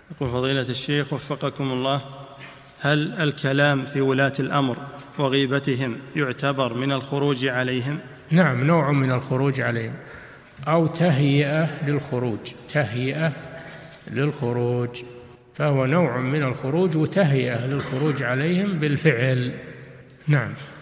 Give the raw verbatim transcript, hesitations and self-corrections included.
يقول فضيلة الشيخ وفقكم الله، هل الكلام في ولاة الأمر وغيبتهم يعتبر من الخروج عليهم؟ نعم، نوع من الخروج عليهم، أو تهيئة للخروج، تهيئة للخروج، فهو نوع من الخروج وتهيئة للخروج عليهم بالفعل. نعم.